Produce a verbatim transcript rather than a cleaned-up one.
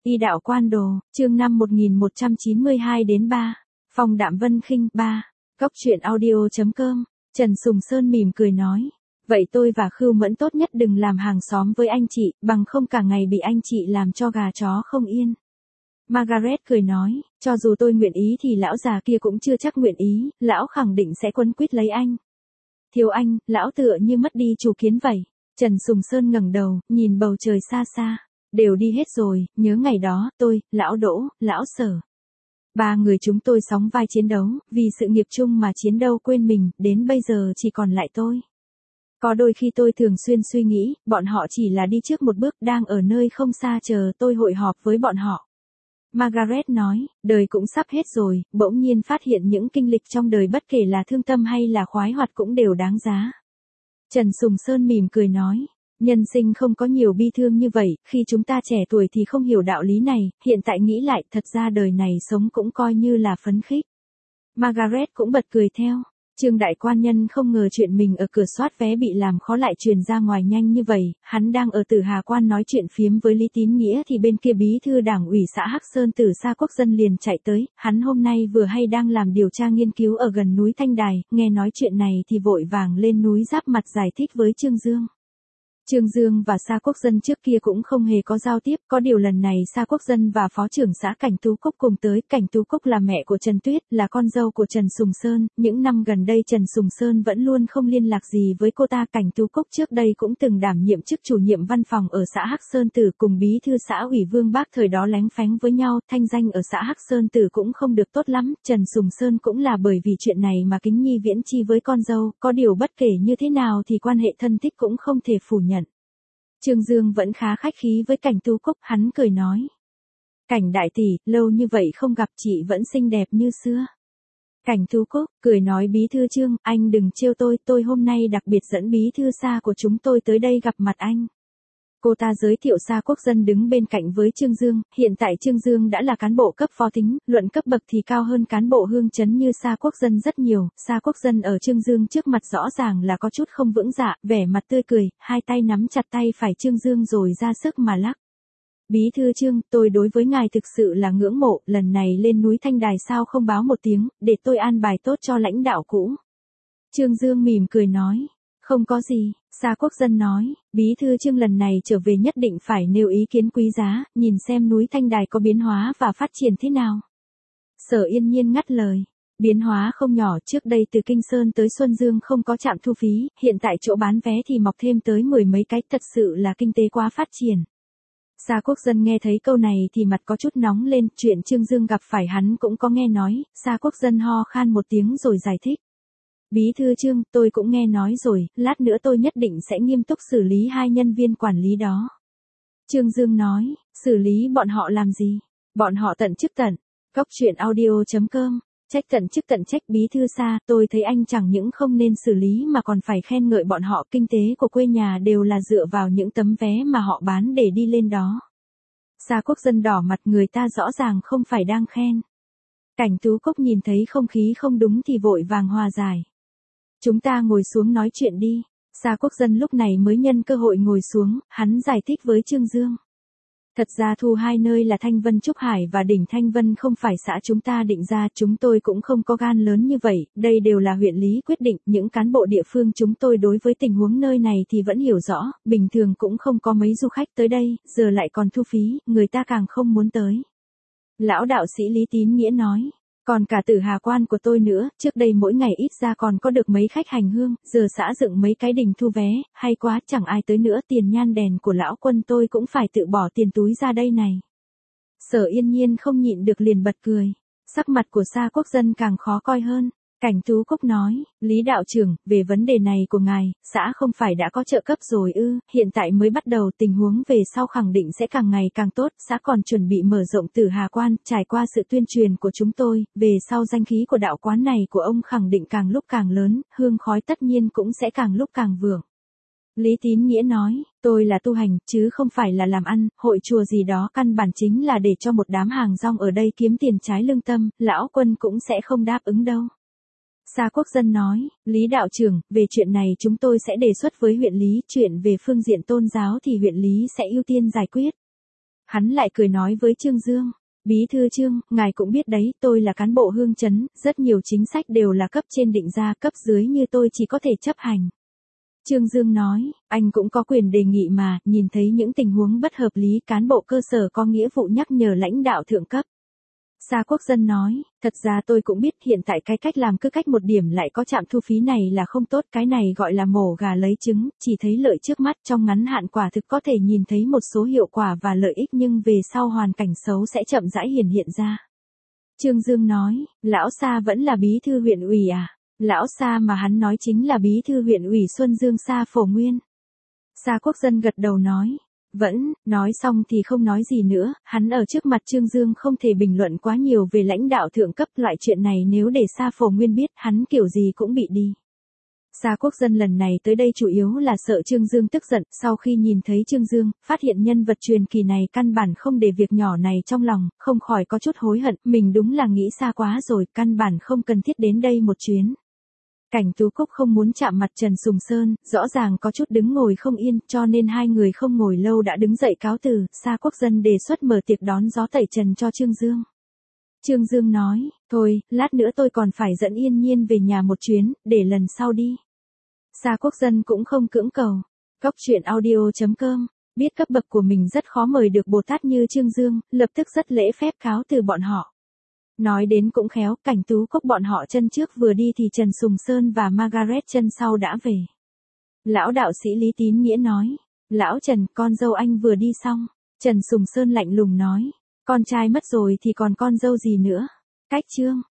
Y đạo quan đồ, chương năm một nghìn một trăm chín mươi hai đến ba. Phong Đạm Vân Khinh ba. Góc truyện audio chấm com. Trần Sùng Sơn mỉm cười nói. Vậy tôi và Khưu Mẫn tốt nhất đừng làm hàng xóm với anh chị, bằng không cả ngày bị anh chị làm cho gà chó không yên. Margaret cười nói, cho dù tôi nguyện ý thì lão già kia cũng chưa chắc nguyện ý, lão khẳng định sẽ quấn quýt lấy anh. Thiếu anh, lão tựa như mất đi chủ kiến vậy. Trần Sùng Sơn ngẩng đầu, nhìn bầu trời xa xa. Đều đi hết rồi, nhớ ngày đó, tôi, lão Đỗ, lão Sở. Ba người chúng tôi sóng vai chiến đấu, vì sự nghiệp chung mà chiến đấu quên mình, đến bây giờ chỉ còn lại tôi. Có đôi khi tôi thường xuyên suy nghĩ, bọn họ chỉ là đi trước một bước đang ở nơi không xa chờ tôi hội họp với bọn họ. Margaret nói, đời cũng sắp hết rồi, bỗng nhiên phát hiện những kinh lịch trong đời bất kể là thương tâm hay là khoái hoạt cũng đều đáng giá. Trần Sùng Sơn mỉm cười nói. Nhân sinh không có nhiều bi thương như vậy, khi chúng ta trẻ tuổi thì không hiểu đạo lý này, hiện tại nghĩ lại thật ra đời này sống cũng coi như là phấn khích. Margaret cũng bật cười theo. Trương đại quan nhân không ngờ chuyện mình ở cửa soát vé bị làm khó lại truyền ra ngoài nhanh như vậy, hắn đang ở Tử Hà Quan nói chuyện phiếm với Lý Tín Nghĩa thì bên kia bí thư đảng ủy xã Hắc Sơn Tử Sa Quốc Dân liền chạy tới, hắn hôm nay vừa hay đang làm điều tra nghiên cứu ở gần núi Thanh Đài, nghe nói chuyện này thì vội vàng lên núi giáp mặt giải thích với Trương Dương. Trương Dương và Sa Quốc Dân trước kia cũng không hề có giao tiếp, có điều lần này Sa Quốc Dân và Phó trưởng xã Cảnh Tú Cúc cùng tới, Cảnh Tú Cúc là mẹ của Trần Tuyết, là con dâu của Trần Sùng Sơn, những năm gần đây Trần Sùng Sơn vẫn luôn không liên lạc gì với cô ta. Cảnh Tú Cúc trước đây cũng từng đảm nhiệm chức chủ nhiệm văn phòng ở xã Hắc Sơn Tử cùng bí thư xã ủy Vương Bác thời đó lánh phánh với nhau, thanh danh ở xã Hắc Sơn Tử cũng không được tốt lắm, Trần Sùng Sơn cũng là bởi vì chuyện này mà kính nhi viễn chi với con dâu, có điều bất kể như thế nào thì quan hệ thân thích cũng không thể phủ nhận. Trương Dương vẫn khá khách khí với Cảnh Tú Cúc, hắn cười nói. Cảnh đại tỷ, lâu như vậy không gặp chị vẫn xinh đẹp như xưa. Cảnh Tú Cúc, cười nói bí thư Trương, anh đừng trêu tôi, tôi hôm nay đặc biệt dẫn bí thư Sa của chúng tôi tới đây gặp mặt anh. Cô ta giới thiệu Sa Quốc Dân đứng bên cạnh với Trương Dương, hiện tại Trương Dương đã là cán bộ cấp phó tính, luận cấp bậc thì cao hơn cán bộ hương chấn như Sa Quốc Dân rất nhiều, Sa Quốc Dân ở Trương Dương trước mặt rõ ràng là có chút không vững dạ, vẻ mặt tươi cười, hai tay nắm chặt tay phải Trương Dương rồi ra sức mà lắc. Bí thư Trương, tôi đối với ngài thực sự là ngưỡng mộ, lần này lên núi Thanh Đài sao không báo một tiếng, để tôi an bài tốt cho lãnh đạo cũ. Trương Dương mỉm cười nói. Không có gì, Sa Quốc Dân nói, bí thư Trương lần này trở về nhất định phải nêu ý kiến quý giá, nhìn xem núi Thanh Đài có biến hóa và phát triển thế nào. Sở Yên Nhiên ngắt lời, biến hóa không nhỏ, trước đây từ Kinh Sơn tới Xuân Dương không có trạm thu phí, hiện tại chỗ bán vé thì mọc thêm tới mười mấy cái, thật sự là kinh tế quá phát triển. Sa Quốc Dân nghe thấy câu này thì mặt có chút nóng lên, chuyện Trương Dương gặp phải hắn cũng có nghe nói, Sa Quốc Dân ho khan một tiếng rồi giải thích. Bí thư Trương, tôi cũng nghe nói rồi, lát nữa tôi nhất định sẽ nghiêm túc xử lý hai nhân viên quản lý đó. Trương Dương nói, xử lý bọn họ làm gì? Bọn họ tận chức tận. Góc truyện audio chấm com. Trách tận chức tận trách bí thư Sa, tôi thấy anh chẳng những không nên xử lý mà còn phải khen ngợi bọn họ, kinh tế của quê nhà đều là dựa vào những tấm vé mà họ bán để đi lên đó. Sa Quốc Dân đỏ mặt, người ta rõ ràng không phải đang khen. Cảnh Tú Cúc nhìn thấy không khí không đúng thì vội vàng hòa giải. Chúng ta ngồi xuống nói chuyện đi. Sa Quốc Dân lúc này mới nhân cơ hội ngồi xuống, hắn giải thích với Trương Dương. Thật ra thu hai nơi là Thanh Vân Trúc Hải và đỉnh Thanh Vân không phải xã chúng ta định ra, chúng tôi cũng không có gan lớn như vậy, đây đều là huyện lý quyết định, những cán bộ địa phương chúng tôi đối với tình huống nơi này thì vẫn hiểu rõ, bình thường cũng không có mấy du khách tới đây, giờ lại còn thu phí, người ta càng không muốn tới. Lão đạo sĩ Lý Tín Nghĩa nói. Còn cả Tử Hà Quan của tôi nữa, trước đây mỗi ngày ít ra còn có được mấy khách hành hương, giờ xã dựng mấy cái đình thu vé, hay quá, chẳng ai tới nữa, tiền nhan đèn của lão quân tôi cũng phải tự bỏ tiền túi ra đây này. Sở Yên Nhiên không nhịn được liền bật cười, sắc mặt của Sa Quốc Dân càng khó coi hơn. Cảnh Tú Cúc nói, Lý đạo trưởng, về vấn đề này của ngài, xã không phải đã có trợ cấp rồi ư, hiện tại mới bắt đầu, tình huống về sau khẳng định sẽ càng ngày càng tốt, xã còn chuẩn bị mở rộng Tử Hà Quan, trải qua sự tuyên truyền của chúng tôi, về sau danh khí của đạo quán này của ông khẳng định càng lúc càng lớn, hương khói tất nhiên cũng sẽ càng lúc càng vượng. Lý Tín Nghĩa nói, tôi là tu hành, chứ không phải là làm ăn, hội chùa gì đó căn bản chính là để cho một đám hàng rong ở đây kiếm tiền trái lương tâm, lão quân cũng sẽ không đáp ứng đâu. Sa Quốc Dân nói, Lý đạo trưởng, về chuyện này chúng tôi sẽ đề xuất với huyện lý, chuyện về phương diện tôn giáo thì huyện lý sẽ ưu tiên giải quyết. Hắn lại cười nói với Trương Dương, bí thư Trương, ngài cũng biết đấy, tôi là cán bộ Hương Chấn, rất nhiều chính sách đều là cấp trên định ra, cấp dưới như tôi chỉ có thể chấp hành. Trương Dương nói, anh cũng có quyền đề nghị mà, nhìn thấy những tình huống bất hợp lý cán bộ cơ sở có nghĩa vụ nhắc nhở lãnh đạo thượng cấp. Sa Quốc Dân nói, thật ra tôi cũng biết hiện tại cái cách làm cứ cách một điểm lại có trạm thu phí này là không tốt, cái này gọi là mổ gà lấy trứng, chỉ thấy lợi trước mắt trong ngắn hạn quả thực có thể nhìn thấy một số hiệu quả và lợi ích nhưng về sau hoàn cảnh xấu sẽ chậm rãi hiển hiện ra. Trương Dương nói, lão Sa vẫn là bí thư huyện ủy à? Lão Sa mà hắn nói chính là bí thư huyện ủy Xuân Dương Sa Phổ Nguyên. Sa Quốc Dân gật đầu nói. Vẫn, nói xong thì không nói gì nữa, hắn ở trước mặt Trương Dương không thể bình luận quá nhiều về lãnh đạo thượng cấp, loại chuyện này nếu để Sa Phổ Nguyên biết hắn kiểu gì cũng bị đi. Sa Quốc Dân lần này tới đây chủ yếu là sợ Trương Dương tức giận, sau khi nhìn thấy Trương Dương, phát hiện nhân vật truyền kỳ này căn bản không để việc nhỏ này trong lòng, không khỏi có chút hối hận, mình đúng là nghĩ xa quá rồi, căn bản không cần thiết đến đây một chuyến. Cảnh Tú Cúc không muốn chạm mặt Trần Sùng Sơn, rõ ràng có chút đứng ngồi không yên, cho nên hai người không ngồi lâu đã đứng dậy cáo từ, Sa Quốc Dân đề xuất mở tiệc đón gió tẩy trần cho Trương Dương. Trương Dương nói, thôi, lát nữa tôi còn phải dẫn Yên Nhiên về nhà một chuyến, để lần sau đi. Sa Quốc Dân cũng không cưỡng cầu. Góc truyện audio chấm com, biết cấp bậc của mình rất khó mời được Bồ Tát như Trương Dương, lập tức rất lễ phép cáo từ bọn họ. Nói đến cũng khéo, Cảnh Tú Cúc bọn họ chân trước vừa đi thì Trần Sùng Sơn và Margaret chân sau đã về. Lão đạo sĩ Lý Tín Nghĩa nói, lão Trần, con dâu anh vừa đi xong. Trần Sùng Sơn lạnh lùng nói, con trai mất rồi thì còn con dâu gì nữa. Cách Trương.